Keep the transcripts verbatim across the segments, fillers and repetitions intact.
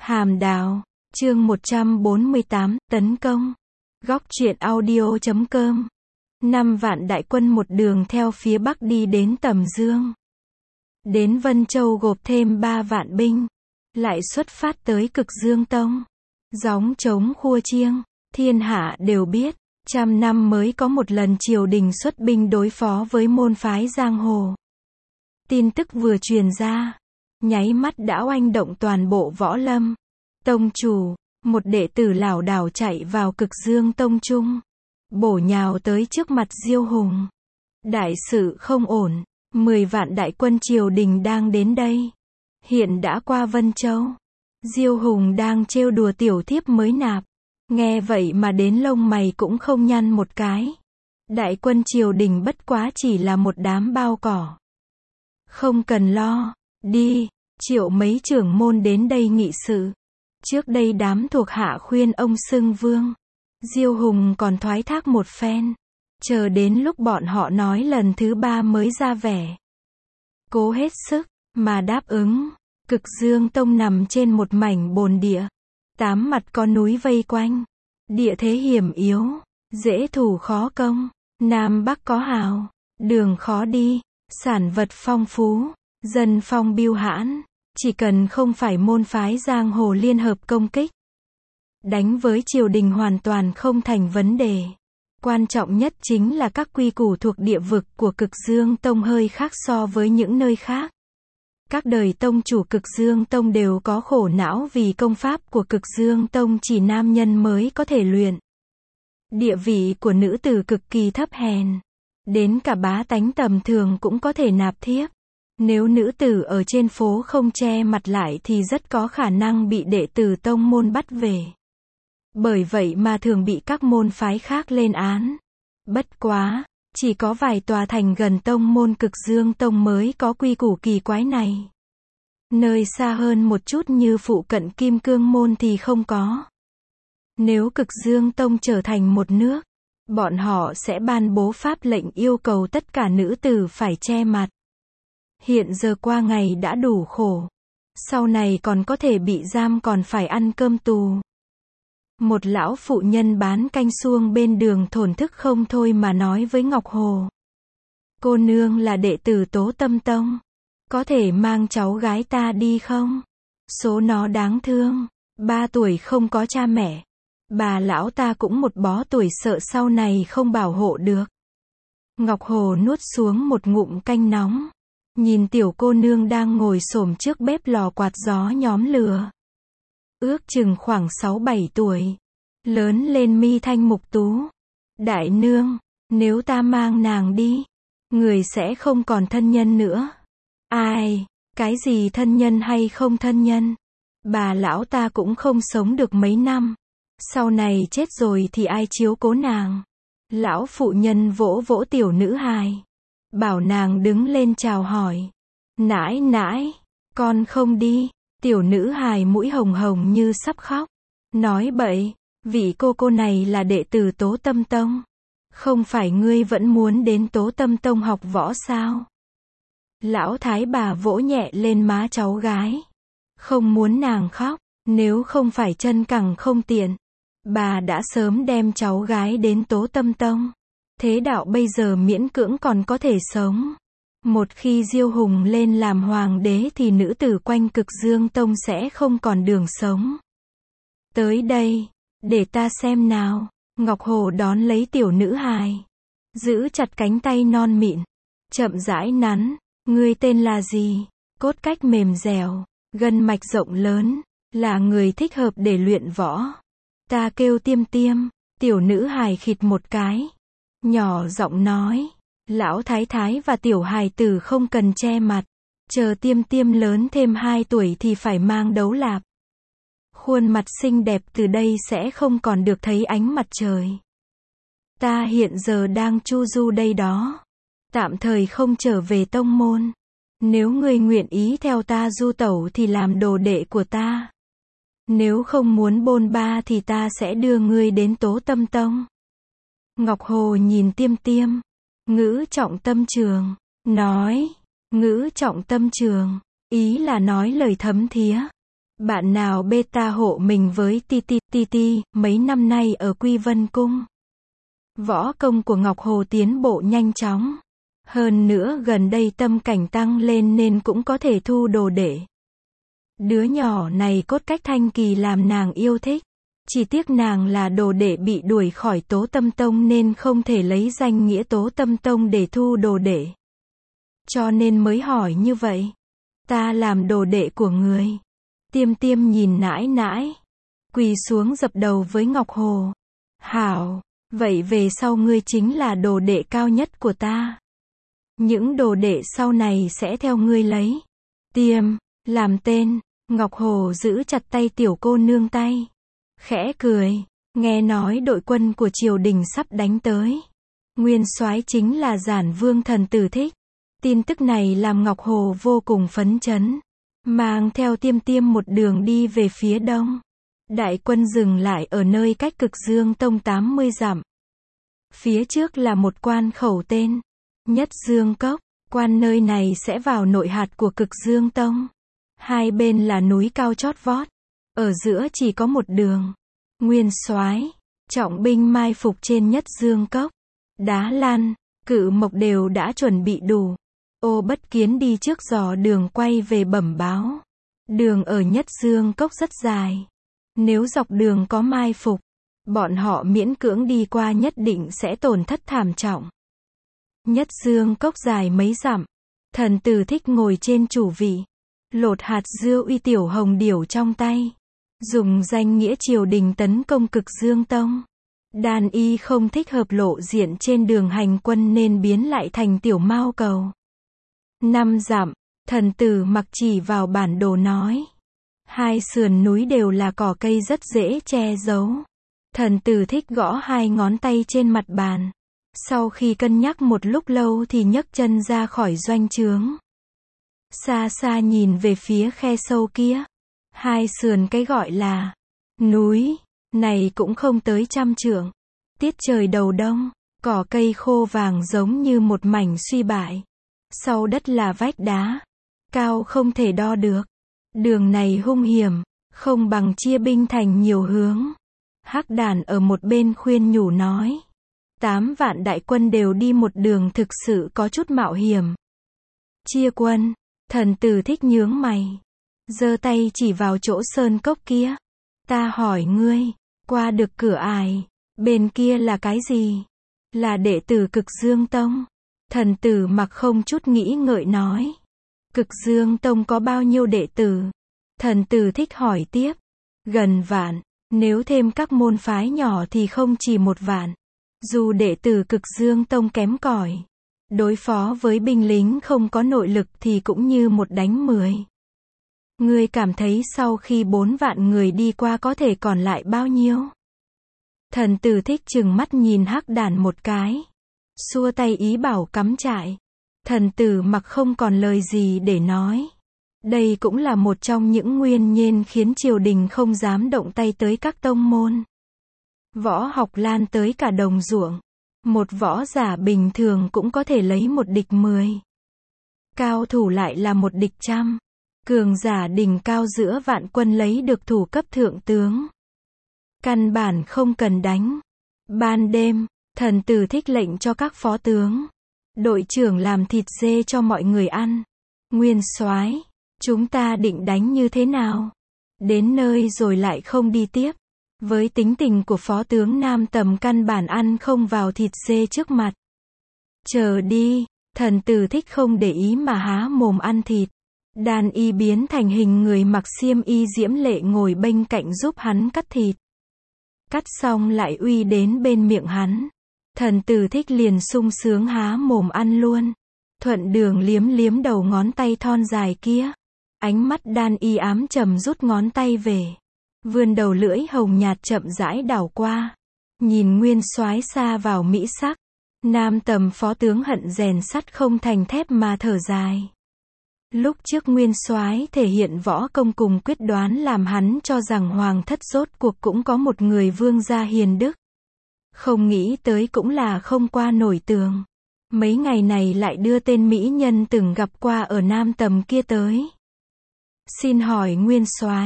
Hàm Đào, chương một trăm bốn mươi tám, tấn công. Góc truyện audio chấm com. Năm vạn đại quân một đường theo phía bắc đi đến Tầm Dương. Đến Vân Châu gộp thêm ba vạn binh. Lại xuất phát tới Cực Dương Tông. Gióng trống khua chiêng, thiên hạ đều biết, trăm năm mới có một lần triều đình xuất binh đối phó với môn phái giang hồ. Tin tức vừa truyền ra, nháy mắt đã oanh động toàn bộ võ lâm. Tông chủ, một đệ tử lảo đảo chạy vào Cực Dương Tông trung, bổ nhào tới trước mặt Diêu Hùng. Đại sự không ổn, mười vạn đại quân triều đình đang đến đây. Hiện đã qua Vân Châu. Diêu Hùng đang trêu đùa tiểu thiếp mới nạp. Nghe vậy mà đến lông mày cũng không nhăn một cái. Đại quân triều đình bất quá chỉ là một đám bao cỏ. Không cần lo, đi, triệu mấy trưởng môn đến đây nghị sự. Trước đây đám thuộc hạ khuyên ông xưng vương. Diêu Hùng còn thoái thác một phen. Chờ đến lúc bọn họ nói lần thứ ba mới ra vẻ. Cố hết sức, mà đáp ứng. Cực Dương Tông nằm trên một mảnh bồn địa. Tám mặt có núi vây quanh. Địa thế hiểm yếu, dễ thủ khó công. Nam Bắc có hào, đường khó đi, sản vật phong phú, dân phong biêu hãn. Chỉ cần không phải môn phái giang hồ liên hợp công kích, đánh với triều đình hoàn toàn không thành vấn đề. Quan trọng nhất chính là các quy củ thuộc địa vực của Cực Dương Tông hơi khác so với những nơi khác. Các đời tông chủ Cực Dương Tông đều có khổ não vì công pháp của Cực Dương Tông chỉ nam nhân mới có thể luyện. Địa vị của nữ tử cực kỳ thấp hèn. Đến cả bá tánh tầm thường cũng có thể nạp thiếp. Nếu nữ tử ở trên phố không che mặt lại thì rất có khả năng bị đệ tử tông môn bắt về. Bởi vậy mà thường bị các môn phái khác lên án. Bất quá, chỉ có vài tòa thành gần tông môn Cực Dương Tông mới có quy củ kỳ quái này. Nơi xa hơn một chút như phụ cận Kim Cương Môn thì không có. Nếu Cực Dương Tông trở thành một nước, bọn họ sẽ ban bố pháp lệnh yêu cầu tất cả nữ tử phải che mặt. Hiện giờ qua ngày đã đủ khổ. Sau này còn có thể bị giam còn phải ăn cơm tù. Một lão phụ nhân bán canh suông bên đường thổn thức không thôi mà nói với Ngọc Hồ. Cô nương là đệ tử Tố Tâm Tông. Có thể mang cháu gái ta đi không? Số nó đáng thương. Ba tuổi không có cha mẹ. Bà lão ta cũng một bó tuổi sợ sau này không bảo hộ được. Ngọc Hồ nuốt xuống một ngụm canh nóng. Nhìn tiểu cô nương đang ngồi xổm trước bếp lò quạt gió nhóm lửa. Ước chừng khoảng sáu bảy tuổi. Lớn lên mi thanh mục tú. Đại nương, nếu ta mang nàng đi, người sẽ không còn thân nhân nữa. Ai, cái gì thân nhân hay không thân nhân? Bà lão ta cũng không sống được mấy năm. Sau này chết rồi thì ai chiếu cố nàng? Lão phụ nhân vỗ vỗ tiểu nữ hài. Bảo nàng đứng lên chào hỏi. Nãi nãi, con không đi. Tiểu nữ hài mũi hồng hồng như sắp khóc. Nói bậy, vị cô cô này là đệ tử Tố Tâm Tông. Không phải ngươi vẫn muốn đến Tố Tâm Tông học võ sao? Lão thái bà vỗ nhẹ lên má cháu gái. Không muốn nàng khóc, nếu không phải chân cẳng không tiện. Bà đã sớm đem cháu gái đến Tố Tâm Tông. Thế đạo bây giờ miễn cưỡng còn có thể sống. Một khi Diêu Hùng lên làm hoàng đế thì nữ tử quanh Cực Dương Tông sẽ không còn đường sống. Tới đây, để ta xem nào. Ngọc Hồ đón lấy tiểu nữ hài. Giữ chặt cánh tay non mịn. Chậm rãi nắn. Ngươi tên là gì? Cốt cách mềm dẻo. Gân mạch rộng lớn. Là người thích hợp để luyện võ. Ta kêu Tiêm Tiêm. Tiểu nữ hài khịt một cái. Nhỏ giọng nói. Lão thái thái và tiểu hài tử không cần che mặt. Chờ Tiêm Tiêm lớn thêm hai tuổi thì phải mang đấu lạp. Khuôn mặt xinh đẹp từ đây sẽ không còn được thấy ánh mặt trời. Ta hiện giờ đang chu du đây đó. Tạm thời không trở về tông môn. Nếu ngươi nguyện ý theo ta du tẩu thì làm đồ đệ của ta. Nếu không muốn bôn ba thì ta sẽ đưa ngươi đến Tố Tâm Tông. Ngọc Hồ nhìn Tiêm Tiêm. Ngữ trọng tâm trường. Nói. Ngữ trọng tâm trường. Ý là nói lời thấm thía. Bạn nào beta hộ mình với Titi, Titi, mấy năm nay ở Quy Vân Cung. Võ công của Ngọc Hồ tiến bộ nhanh chóng. Hơn nữa gần đây tâm cảnh tăng lên nên cũng có thể thu đồ đệ. Đứa nhỏ này cốt cách thanh kỳ làm nàng yêu thích. Chỉ tiếc nàng là đồ đệ bị đuổi khỏi Tố Tâm Tông nên không thể lấy danh nghĩa Tố Tâm Tông để thu đồ đệ. Cho nên mới hỏi như vậy. Ta làm đồ đệ của người. Tiêm Tiêm nhìn nãi nãi. Quỳ xuống dập đầu với Ngọc Hồ. Hảo, vậy về sau ngươi chính là đồ đệ cao nhất của ta. Những đồ đệ sau này sẽ theo ngươi lấy. Tiêm, làm tên. Ngọc Hồ giữ chặt tay tiểu cô nương tay. Khẽ cười, nghe nói đội quân của triều đình sắp đánh tới. Nguyên soái chính là Giản Vương Thần Tử Thích. Tin tức này làm Ngọc Hồ vô cùng phấn chấn. Mang theo Tiêm Tiêm một đường đi về phía đông. Đại quân dừng lại ở nơi cách Cực Dương Tông tám mươi dặm. Phía trước là một quan khẩu tên Nhất Dương Cốc. Quan nơi này sẽ vào nội hạt của Cực Dương Tông. Hai bên là núi cao chót vót. Ở giữa chỉ có một đường. Nguyên soái, trọng binh mai phục trên Nhất Dương Cốc. Đá lăn, cự mộc đều đã chuẩn bị đủ. Ô Bất Kiến đi trước dò đường quay về bẩm báo. Đường ở Nhất Dương Cốc rất dài. Nếu dọc đường có mai phục, bọn họ miễn cưỡng đi qua nhất định sẽ tổn thất thảm trọng. Nhất Dương Cốc dài mấy dặm. Thần Tử Thích ngồi trên chủ vị. Lột hạt dưa uy tiểu hồng điểu trong tay. Dùng danh nghĩa triều đình tấn công Cực Dương Tông. Đàn y không thích hợp lộ diện trên đường hành quân nên biến lại thành tiểu mao cầu. Năm dặm, thần tử mặc chỉ vào bản đồ nói. Hai sườn núi đều là cỏ cây rất dễ che giấu. Thần tử Thích gõ hai ngón tay trên mặt bàn. Sau khi cân nhắc một lúc lâu thì nhấc chân ra khỏi doanh trướng. Xa xa nhìn về phía khe sâu kia. Hai sườn cái gọi là núi, này cũng không tới trăm trượng. Tiết trời đầu đông, cỏ cây khô vàng giống như một mảnh suy bại. Sau đất là vách đá, cao không thể đo được. Đường này hung hiểm, không bằng chia binh thành nhiều hướng. Hắc Đàn ở một bên khuyên nhủ nói. Tám vạn đại quân đều đi một đường thực sự có chút mạo hiểm. Chia quân, thần tử Thích nhướng mày. Giơ tay chỉ vào chỗ sơn cốc kia. Ta hỏi ngươi, qua được cửa ải, bên kia là cái gì? Là đệ tử Cực Dương Tông. Thần tử mặc không chút nghĩ ngợi nói. Cực Dương Tông có bao nhiêu đệ tử? Thần tử Thích hỏi tiếp. Gần vạn, nếu thêm các môn phái nhỏ thì không chỉ một vạn. Dù đệ tử Cực Dương Tông kém cỏi, đối phó với binh lính không có nội lực thì cũng như một đánh mười. Ngươi cảm thấy sau khi bốn vạn người đi qua có thể còn lại bao nhiêu? Thần tử Thích chừng mắt nhìn Hắc Đàn một cái. Xua tay ý bảo cắm trại. Thần tử mặc không còn lời gì để nói. Đây cũng là một trong những nguyên nhân khiến triều đình không dám động tay tới các tông môn. Võ học lan tới cả đồng ruộng. Một võ giả bình thường cũng có thể lấy một địch mười. Cao thủ lại là một địch trăm. Cường giả đỉnh cao giữa vạn quân lấy được thủ cấp thượng tướng. Căn bản không cần đánh. Ban đêm, thần tử Thích lệnh cho các phó tướng. Đội trưởng làm thịt dê cho mọi người ăn. Nguyên soái, chúng ta định đánh như thế nào? Đến nơi rồi lại không đi tiếp. Với tính tình của phó tướng Nam Tầm căn bản ăn không vào thịt dê trước mặt. Chờ đi, thần tử Thích không để ý mà há mồm ăn thịt. Đàn y biến thành hình người mặc xiêm y diễm lệ ngồi bên cạnh giúp hắn cắt thịt. Cắt xong lại uy đến bên miệng hắn. Thần tử Thích liền sung sướng há mồm ăn luôn. Thuận đường liếm liếm đầu ngón tay thon dài kia. Ánh mắt đan y ám trầm rút ngón tay về. Vươn đầu lưỡi hồng nhạt chậm rãi đảo qua. Nhìn Nguyên soái xa vào mỹ sắc. Nam Tầm phó tướng hận rèn sắt không thành thép mà thở dài. Lúc trước Nguyên soái thể hiện võ công cùng quyết đoán làm hắn cho rằng hoàng thất rốt cuộc cũng có một người vương gia hiền đức. Không nghĩ tới cũng là không qua nổi tường. Mấy ngày này lại đưa tên mỹ nhân từng gặp qua ở Nam Tầm kia tới. Xin hỏi Nguyên soái,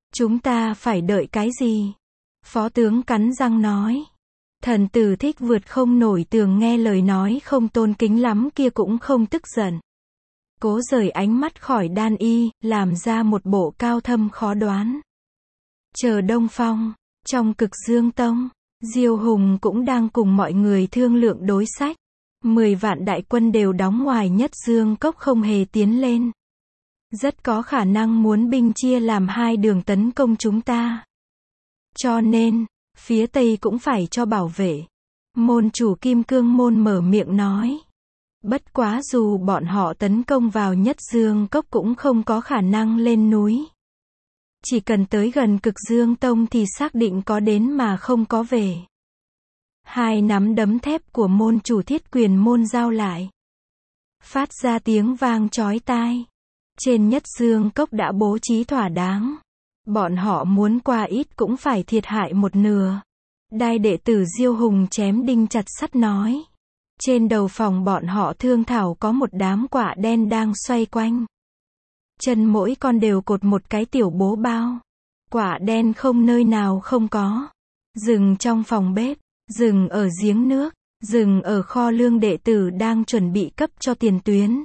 Chúng ta phải đợi cái gì? Phó tướng cắn răng nói. Thần tử Thích vượt không nổi tường nghe lời nói không tôn kính lắm kia cũng không tức giận. Cố rời ánh mắt khỏi đan y, làm ra một bộ cao thâm khó đoán. Chờ Đông Phong, trong Cực Dương Tông, Diêu Hùng cũng đang cùng mọi người thương lượng đối sách. Mười vạn đại quân đều đóng ngoài Nhất Dương Cốc không hề tiến lên. Rất có khả năng muốn binh chia làm hai đường tấn công chúng ta. Cho nên, phía Tây cũng phải cho bảo vệ. Môn chủ Kim Cương Môn mở miệng nói. Bất quá dù bọn họ tấn công vào Nhất Dương Cốc cũng không có khả năng lên núi. Chỉ cần tới gần Cực Dương Tông thì xác định có đến mà không có về. Hai nắm đấm thép của môn chủ Thiết Quyền Môn giao lại. Phát ra tiếng vang chói tai. Trên Nhất Dương Cốc đã bố trí thỏa đáng. Bọn họ muốn qua ít cũng phải thiệt hại một nửa. Đại đệ tử Diêu Hùng chém đinh chặt sắt nói. Trên đầu phòng bọn họ thương thảo có một đám quạ đen đang xoay quanh. Chân mỗi con đều cột một cái tiểu bố bao. Quạ đen không nơi nào không có. Rừng trong phòng bếp, rừng ở giếng nước, rừng ở kho lương đệ tử đang chuẩn bị cấp cho tiền tuyến.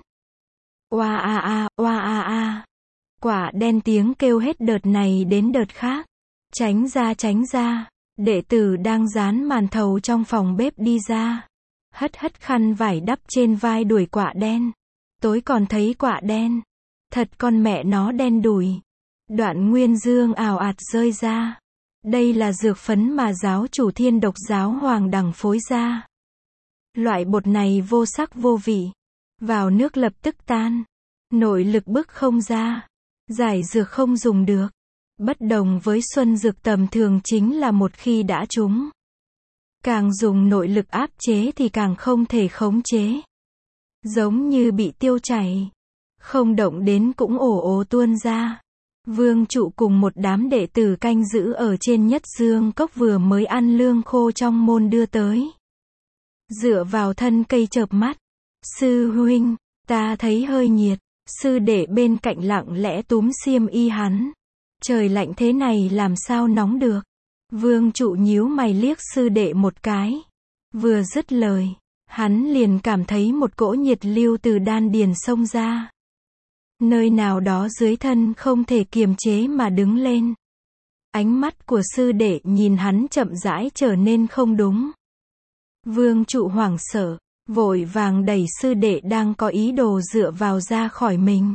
Oa a a, oa a a. Quạ đen tiếng kêu hết đợt này đến đợt khác. Tránh ra tránh ra. Đệ tử đang dán màn thầu trong phòng bếp đi ra. Hất hất khăn vải đắp trên vai đuổi quạ đen. Tối còn thấy quạ đen. Thật con mẹ nó đen đủi. Đoạn nguyên dương ào ạt rơi ra. Đây là dược phấn mà giáo chủ Thiên Độc giáo Hoàng Đẳng phối ra. Loại bột này vô sắc vô vị. Vào nước lập tức tan. Nội lực bức không ra. Giải dược không dùng được. Bất đồng với xuân dược tầm thường chính là một khi đã trúng. Càng dùng nội lực áp chế thì càng không thể khống chế. Giống như bị tiêu chảy. Không động đến cũng ồ ồ tuôn ra. Vương trụ cùng một đám đệ tử canh giữ ở trên Nhất Dương Cốc vừa mới ăn lương khô trong môn đưa tới. Dựa vào thân cây chợp mắt. Sư huynh, ta thấy hơi nhiệt. Sư đệ bên cạnh lặng lẽ túm xiêm y hắn. Trời lạnh thế này làm sao nóng được. Vương trụ nhíu mày liếc sư đệ một cái. Vừa dứt lời, hắn liền cảm thấy một cỗ nhiệt lưu từ đan điền xông ra. Nơi nào đó dưới thân không thể kiềm chế mà đứng lên. Ánh mắt của sư đệ nhìn hắn chậm rãi trở nên không đúng. Vương trụ hoảng sợ, vội vàng đẩy sư đệ đang có ý đồ dựa vào ra khỏi mình.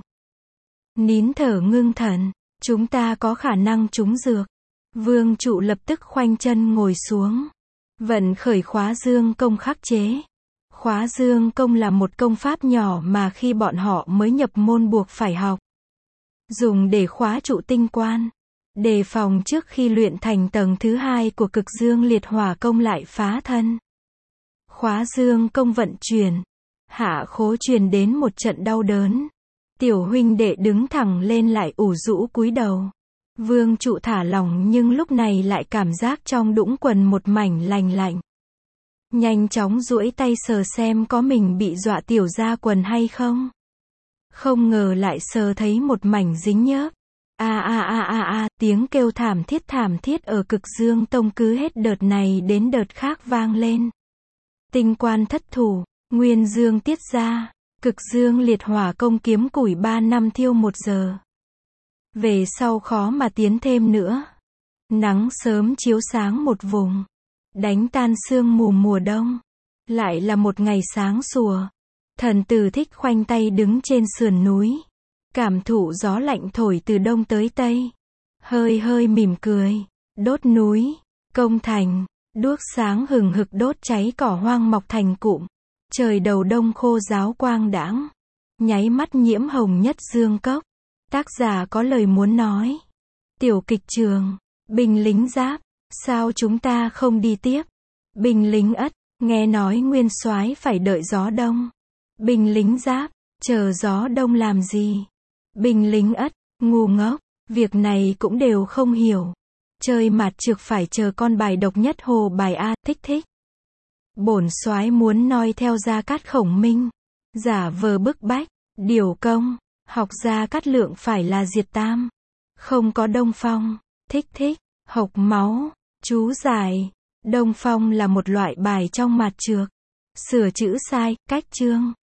Nín thở ngưng thần, chúng ta có khả năng trúng dược. Vương trụ lập tức khoanh chân ngồi xuống. Vận khởi khóa dương công khắc chế. Khóa dương công là một công pháp nhỏ mà khi bọn họ mới nhập môn buộc phải học. Dùng để khóa trụ tinh quan. Đề phòng trước khi luyện thành tầng thứ hai của Cực Dương Liệt Hỏa công lại phá thân. Khóa dương công vận chuyển. Hạ khố truyền đến một trận đau đớn. Tiểu huynh đệ đứng thẳng lên lại ủ rũ cúi đầu. Vương trụ thả lỏng nhưng lúc này lại cảm giác trong đũng quần một mảnh lành lạnh. Nhanh chóng duỗi tay sờ xem có mình bị dọa tiểu ra quần hay không. Không ngờ lại sờ thấy một mảnh dính nhớp. A a a a a, tiếng kêu thảm thiết thảm thiết ở Cực Dương Tông cứ hết đợt này đến đợt khác vang lên. Tinh quan thất thủ, Nguyên Dương tiết ra, Cực Dương Liệt Hỏa công kiếm củi ba năm thiêu một giờ. Về sau khó mà tiến thêm nữa. Nắng sớm chiếu sáng một vùng. Đánh tan sương mù mùa đông. Lại là một ngày sáng sủa. Thần tử Thích khoanh tay đứng trên sườn núi. Cảm thụ gió lạnh thổi từ đông tới tây. Hơi hơi mỉm cười. Đốt núi. Công thành. Đuốc sáng hừng hực đốt cháy cỏ hoang mọc thành cụm. Trời đầu đông khô ráo quang đãng. Nháy mắt nhiễm hồng Nhất Dương Cốc. Tác giả có lời muốn nói. Tiểu kịch trường. Binh lính giáp. Sao chúng ta không đi tiếp? Binh lính ất. Nghe nói nguyên soái phải đợi gió đông. Binh lính giáp. Chờ gió đông làm gì? Binh lính ất. Ngu ngốc. Việc này cũng đều không hiểu. Chơi mặt trược phải chờ con bài độc nhất hồ bài A. Thích thích. Bổn soái muốn noi theo Gia Cát Khổng Minh. Giả vờ bức bách. Điều công. Học Gia Cát Lượng phải là diệt tam. Không có Đông Phong. Thích thích. Hộc máu. Chú giải. Đông Phong là một loại bài trong mạt trược. Sửa chữ sai, cách chương.